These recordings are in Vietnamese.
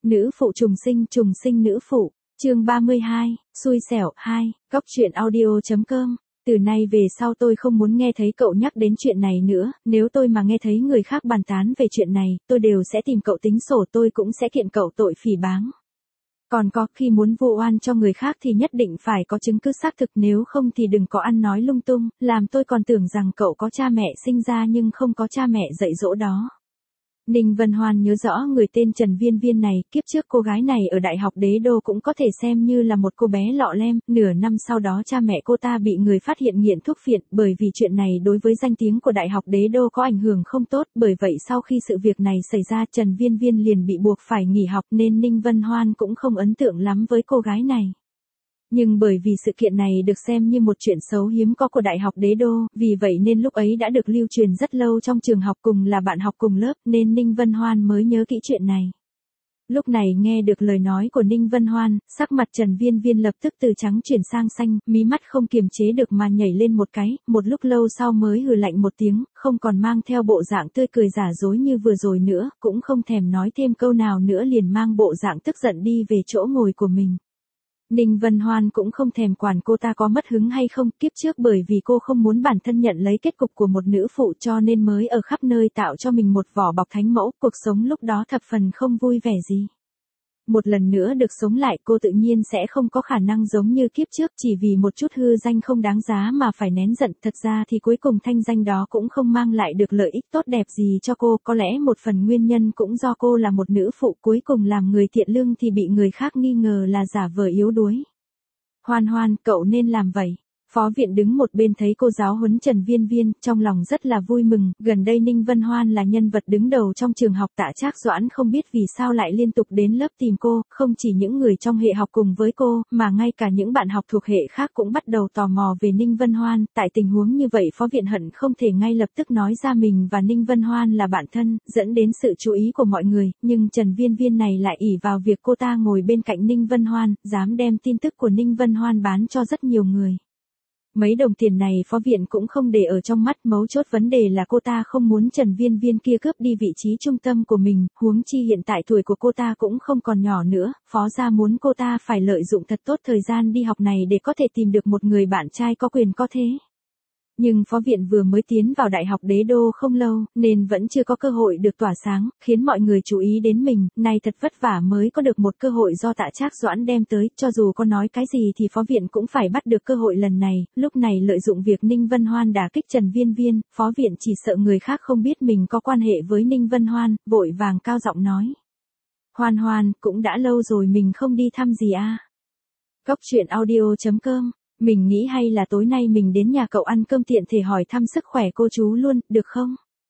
Nữ phụ trùng sinh nữ phụ, chương 32, xui xẻo 2, góc truyện audio.com. Từ nay về sau tôi không muốn nghe thấy cậu nhắc đến chuyện này nữa, nếu tôi mà nghe thấy người khác bàn tán về chuyện này, tôi đều sẽ tìm cậu tính sổ, tôi cũng sẽ kiện cậu tội phỉ báng. Còn có, khi muốn vu oan cho người khác thì nhất định phải có chứng cứ xác thực, nếu không thì đừng có ăn nói lung tung, làm tôi còn tưởng rằng cậu có cha mẹ sinh ra nhưng không có cha mẹ dạy dỗ đó. Ninh Vân Hoan nhớ rõ người tên Trần Viên Viên này, kiếp trước cô gái này ở Đại học Đế Đô cũng có thể xem như là một cô bé lọ lem, nửa năm sau đó cha mẹ cô ta bị người phát hiện nghiện thuốc phiện, bởi vì chuyện này đối với danh tiếng của Đại học Đế Đô có ảnh hưởng không tốt, bởi vậy sau khi sự việc này xảy ra Trần Viên Viên liền bị buộc phải nghỉ học nên Ninh Vân Hoan cũng không ấn tượng lắm với cô gái này. Nhưng bởi vì sự kiện này được xem như một chuyện xấu hiếm có của Đại học Đế Đô, vì vậy nên lúc ấy đã được lưu truyền rất lâu trong trường học, cùng là bạn học cùng lớp nên Ninh Vân Hoan mới nhớ kỹ chuyện này. Lúc này nghe được lời nói của Ninh Vân Hoan, sắc mặt Trần Viên Viên lập tức từ trắng chuyển sang xanh, mí mắt không kiềm chế được mà nhảy lên một cái, một lúc lâu sau mới hừ lạnh một tiếng, không còn mang theo bộ dạng tươi cười giả dối như vừa rồi nữa, cũng không thèm nói thêm câu nào nữa, liền mang bộ dạng tức giận đi về chỗ ngồi của mình. Ninh Vân Hoan cũng không thèm quản cô ta có mất hứng hay không, kiếp trước bởi vì cô không muốn bản thân nhận lấy kết cục của một nữ phụ cho nên mới ở khắp nơi tạo cho mình một vỏ bọc thánh mẫu, cuộc sống lúc đó thập phần không vui vẻ gì. Một lần nữa được sống lại, cô tự nhiên sẽ không có khả năng giống như kiếp trước chỉ vì một chút hư danh không đáng giá mà phải nén giận, thật ra thì cuối cùng thanh danh đó cũng không mang lại được lợi ích tốt đẹp gì cho cô, có lẽ một phần nguyên nhân cũng do cô là một nữ phụ, cuối cùng làm người thiện lương thì bị người khác nghi ngờ là giả vờ yếu đuối. Hoan Hoan, cậu nên làm vậy. Phó viện đứng một bên thấy cô giáo huấn Trần Viên Viên, trong lòng rất là vui mừng, gần đây Ninh Vân Hoan là nhân vật đứng đầu trong trường học, Tạ Trác Doãn không biết vì sao lại liên tục đến lớp tìm cô, không chỉ những người trong hệ học cùng với cô, mà ngay cả những bạn học thuộc hệ khác cũng bắt đầu tò mò về Ninh Vân Hoan, tại tình huống như vậy phó viện hận không thể ngay lập tức nói ra mình và Ninh Vân Hoan là bạn thân, dẫn đến sự chú ý của mọi người, nhưng Trần Viên Viên này lại ỷ vào việc cô ta ngồi bên cạnh Ninh Vân Hoan, dám đem tin tức của Ninh Vân Hoan bán cho rất nhiều người. Mấy đồng tiền này phó viện cũng không để ở trong mắt, mấu chốt vấn đề là cô ta không muốn Trần Viên Viên kia cướp đi vị trí trung tâm của mình, huống chi hiện tại tuổi của cô ta cũng không còn nhỏ nữa, phó gia muốn cô ta phải lợi dụng thật tốt thời gian đi học này để có thể tìm được một người bạn trai có quyền có thế. Nhưng phó viện vừa mới tiến vào Đại học Đế Đô không lâu, nên vẫn chưa có cơ hội được tỏa sáng, khiến mọi người chú ý đến mình, này thật vất vả mới có được một cơ hội do Tạ Trác Doãn đem tới, cho dù có nói cái gì thì phó viện cũng phải bắt được cơ hội lần này, lúc này lợi dụng việc Ninh Vân Hoan đả kích Trần Viên Viên, phó viện chỉ sợ người khác không biết mình có quan hệ với Ninh Vân Hoan, vội vàng cao giọng nói. Hoan Hoan, cũng đã lâu rồi mình không đi thăm gì à? Góc truyện audio.com. Mình nghĩ hay là tối nay mình đến nhà cậu ăn cơm tiện thể hỏi thăm sức khỏe cô chú luôn, được không?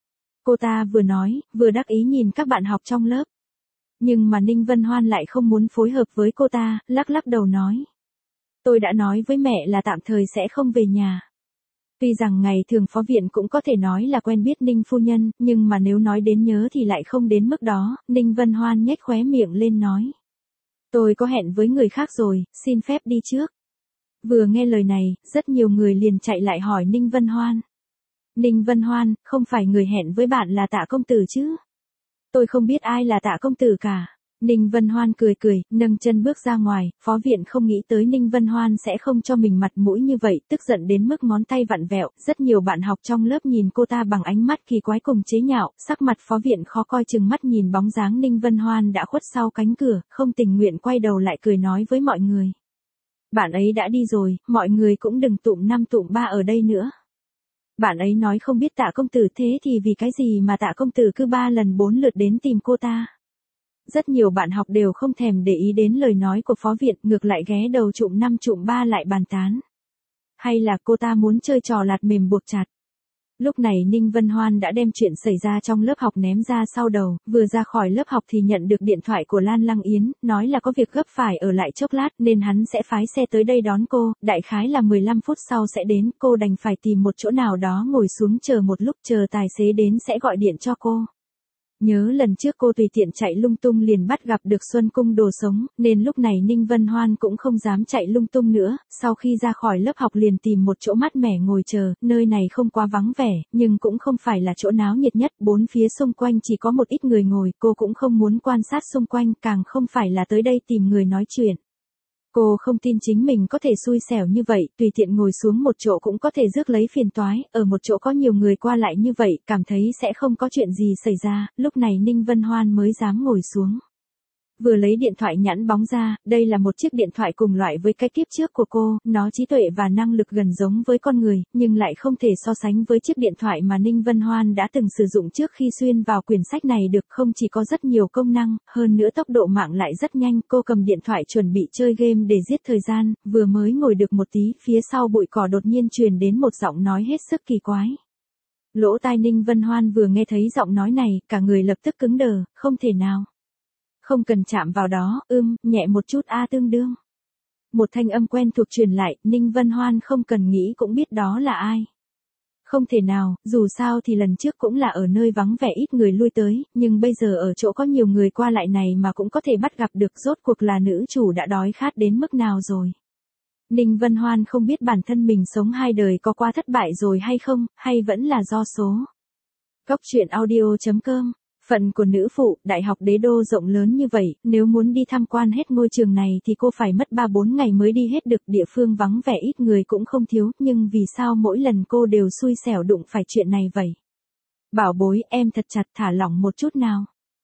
Cô ta vừa nói, vừa đắc ý nhìn các bạn học trong lớp. Nhưng mà Ninh Vân Hoan lại không muốn phối hợp với cô ta, lắc lắc đầu nói. Tôi đã nói với mẹ là tạm thời sẽ không về nhà. Tuy rằng ngày thường phó viện cũng có thể nói là quen biết Ninh phu nhân, nhưng mà nếu nói đến nhớ thì lại không đến mức đó, Ninh Vân Hoan nhếch khóe miệng lên nói. Tôi có hẹn với người khác rồi, xin phép đi trước. Vừa nghe lời này, rất nhiều người liền chạy lại hỏi Ninh Vân Hoan. Ninh Vân Hoan, không phải người hẹn với bạn là Tạ công tử chứ? Tôi không biết ai là Tạ công tử cả. Ninh Vân Hoan cười cười, nâng chân bước ra ngoài, phó viện không nghĩ tới Ninh Vân Hoan sẽ không cho mình mặt mũi như vậy, tức giận đến mức ngón tay vặn vẹo, rất nhiều bạn học trong lớp nhìn cô ta bằng ánh mắt kỳ quái cùng chế nhạo, sắc mặt phó viện khó coi, chừng mắt nhìn bóng dáng Ninh Vân Hoan đã khuất sau cánh cửa, không tình nguyện quay đầu lại cười nói với mọi người. Bạn ấy đã đi rồi, mọi người cũng đừng tụm năm tụm ba ở đây nữa. Bạn ấy nói không biết Tạ công tử, thế thì vì cái gì mà Tạ công tử cứ 3 lần 4 lượt đến tìm cô ta? Rất nhiều bạn học đều không thèm để ý đến lời nói của phó viện, ngược lại ghé đầu tụm 5 tụm 3 lại bàn tán. Hay là cô ta muốn chơi trò lạt mềm buộc chặt? Lúc này Ninh Vân Hoan đã đem chuyện xảy ra trong lớp học ném ra sau đầu, vừa ra khỏi lớp học thì nhận được điện thoại của Lan Lăng Yến, nói là có việc gấp phải ở lại chốc lát nên hắn sẽ phái xe tới đây đón cô, đại khái là 15 phút sau sẽ đến, cô đành phải tìm một chỗ nào đó ngồi xuống chờ một lúc, chờ tài xế đến sẽ gọi điện cho cô. Nhớ lần trước cô tùy tiện chạy lung tung liền bắt gặp được Xuân Cung đồ sống, nên lúc này Ninh Vân Hoan cũng không dám chạy lung tung nữa, sau khi ra khỏi lớp học liền tìm một chỗ mát mẻ ngồi chờ, nơi này không quá vắng vẻ, nhưng cũng không phải là chỗ náo nhiệt nhất, bốn phía xung quanh chỉ có một ít người ngồi, cô cũng không muốn quan sát xung quanh, càng không phải là tới đây tìm người nói chuyện. Cô không tin chính mình có thể xui xẻo như vậy, tùy tiện ngồi xuống một chỗ cũng có thể rước lấy phiền toái, ở một chỗ có nhiều người qua lại như vậy, cảm thấy sẽ không có chuyện gì xảy ra, lúc này Ninh Vân Hoan mới dám ngồi xuống. Vừa lấy điện thoại nhẵn bóng ra, đây là một chiếc điện thoại cùng loại với cái kiếp trước của cô, nó trí tuệ và năng lực gần giống với con người, nhưng lại không thể so sánh với chiếc điện thoại mà Ninh Vân Hoan đã từng sử dụng trước khi xuyên vào quyển sách này được, không chỉ có rất nhiều công năng, hơn nữa tốc độ mạng lại rất nhanh, cô cầm điện thoại chuẩn bị chơi game để giết thời gian, vừa mới ngồi được một tí, phía sau bụi cỏ đột nhiên truyền đến một giọng nói hết sức kỳ quái. Lỗ tai Ninh Vân Hoan vừa nghe thấy giọng nói này, cả người lập tức cứng đờ, không thể nào. Không cần chạm vào đó, nhẹ một chút tương đương. Một thanh âm quen thuộc truyền lại, Ninh Vân Hoan không cần nghĩ cũng biết đó là ai. Không thể nào, dù sao thì lần trước cũng là ở nơi vắng vẻ ít người lui tới, nhưng bây giờ ở chỗ có nhiều người qua lại này mà cũng có thể bắt gặp được, rốt cuộc là nữ chủ đã đói khát đến mức nào rồi. Ninh Vân Hoan không biết bản thân mình sống hai đời có qua thất bại rồi hay không, hay vẫn là do số. Cốc truyện audio.com. Phận của nữ phụ, đại học Đế Đô rộng lớn như vậy, nếu muốn đi tham quan hết ngôi trường này thì cô phải mất 3-4 ngày mới đi hết được, địa phương vắng vẻ ít người cũng không thiếu, nhưng vì sao mỗi lần cô đều xui xẻo đụng phải chuyện này vậy? Bảo bối, em thật chặt thả lỏng một chút nào.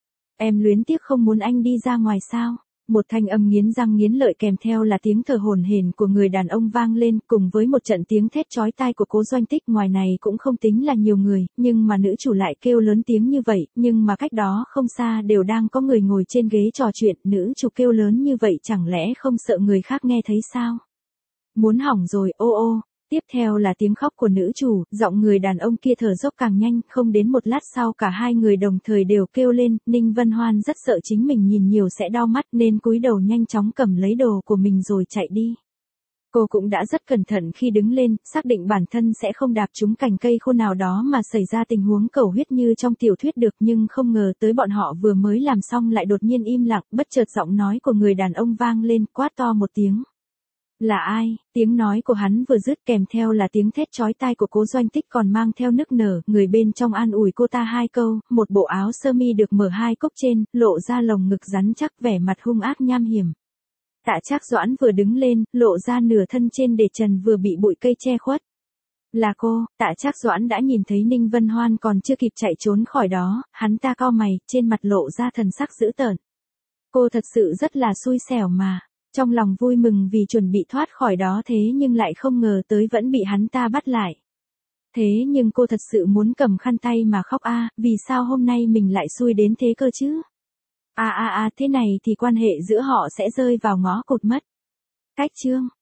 Em luyến tiếc không muốn anh đi ra ngoài sao? Một thanh âm nghiến răng nghiến lợi kèm theo là tiếng thở hổn hển của người đàn ông vang lên, cùng với một trận tiếng thét chói tai của Cố Doanh Tích. Ngoài này cũng không tính là nhiều người, nhưng mà nữ chủ lại kêu lớn tiếng như vậy, nhưng mà cách đó không xa đều đang có người ngồi trên ghế trò chuyện, nữ chủ kêu lớn như vậy chẳng lẽ không sợ người khác nghe thấy sao? Muốn hỏng rồi, ô ô. Tiếp theo là tiếng khóc của nữ chủ, giọng người đàn ông kia thở dốc càng nhanh, không đến một lát sau cả hai người đồng thời đều kêu lên, Ninh Vân Hoan rất sợ chính mình nhìn nhiều sẽ đau mắt nên cúi đầu nhanh chóng cầm lấy đồ của mình rồi chạy đi. Cô cũng đã rất cẩn thận khi đứng lên, xác định bản thân sẽ không đạp trúng cành cây khô nào đó mà xảy ra tình huống cầu huyết như trong tiểu thuyết được, nhưng không ngờ tới bọn họ vừa mới làm xong lại đột nhiên im lặng, bất chợt giọng nói của người đàn ông vang lên, quát to một tiếng. Là ai? Tiếng nói của hắn vừa dứt kèm theo là tiếng thét chói tai của Cố Doanh Tích còn mang theo nức nở, người bên trong an ủi cô ta hai câu, một bộ áo sơ mi được mở hai cúc trên, lộ ra lồng ngực rắn chắc, vẻ mặt hung ác nham hiểm. Tạ Trác Doãn vừa đứng lên, lộ ra nửa thân trên để trần vừa bị bụi cây che khuất. Là cô. Tạ Trác Doãn đã nhìn thấy Ninh Vân Hoan còn chưa kịp chạy trốn khỏi đó, hắn ta cau mày, trên mặt lộ ra thần sắc dữ tợn. Cô thật sự rất là xui xẻo mà. Trong lòng vui mừng vì chuẩn bị thoát khỏi đó thế nhưng lại không ngờ tới vẫn bị hắn ta bắt lại. Thế nhưng cô thật sự muốn cầm khăn tay mà khóc vì sao hôm nay mình lại xui đến thế cơ chứ? Thế này thì quan hệ giữa họ sẽ rơi vào ngõ cụt mất. Cách chương.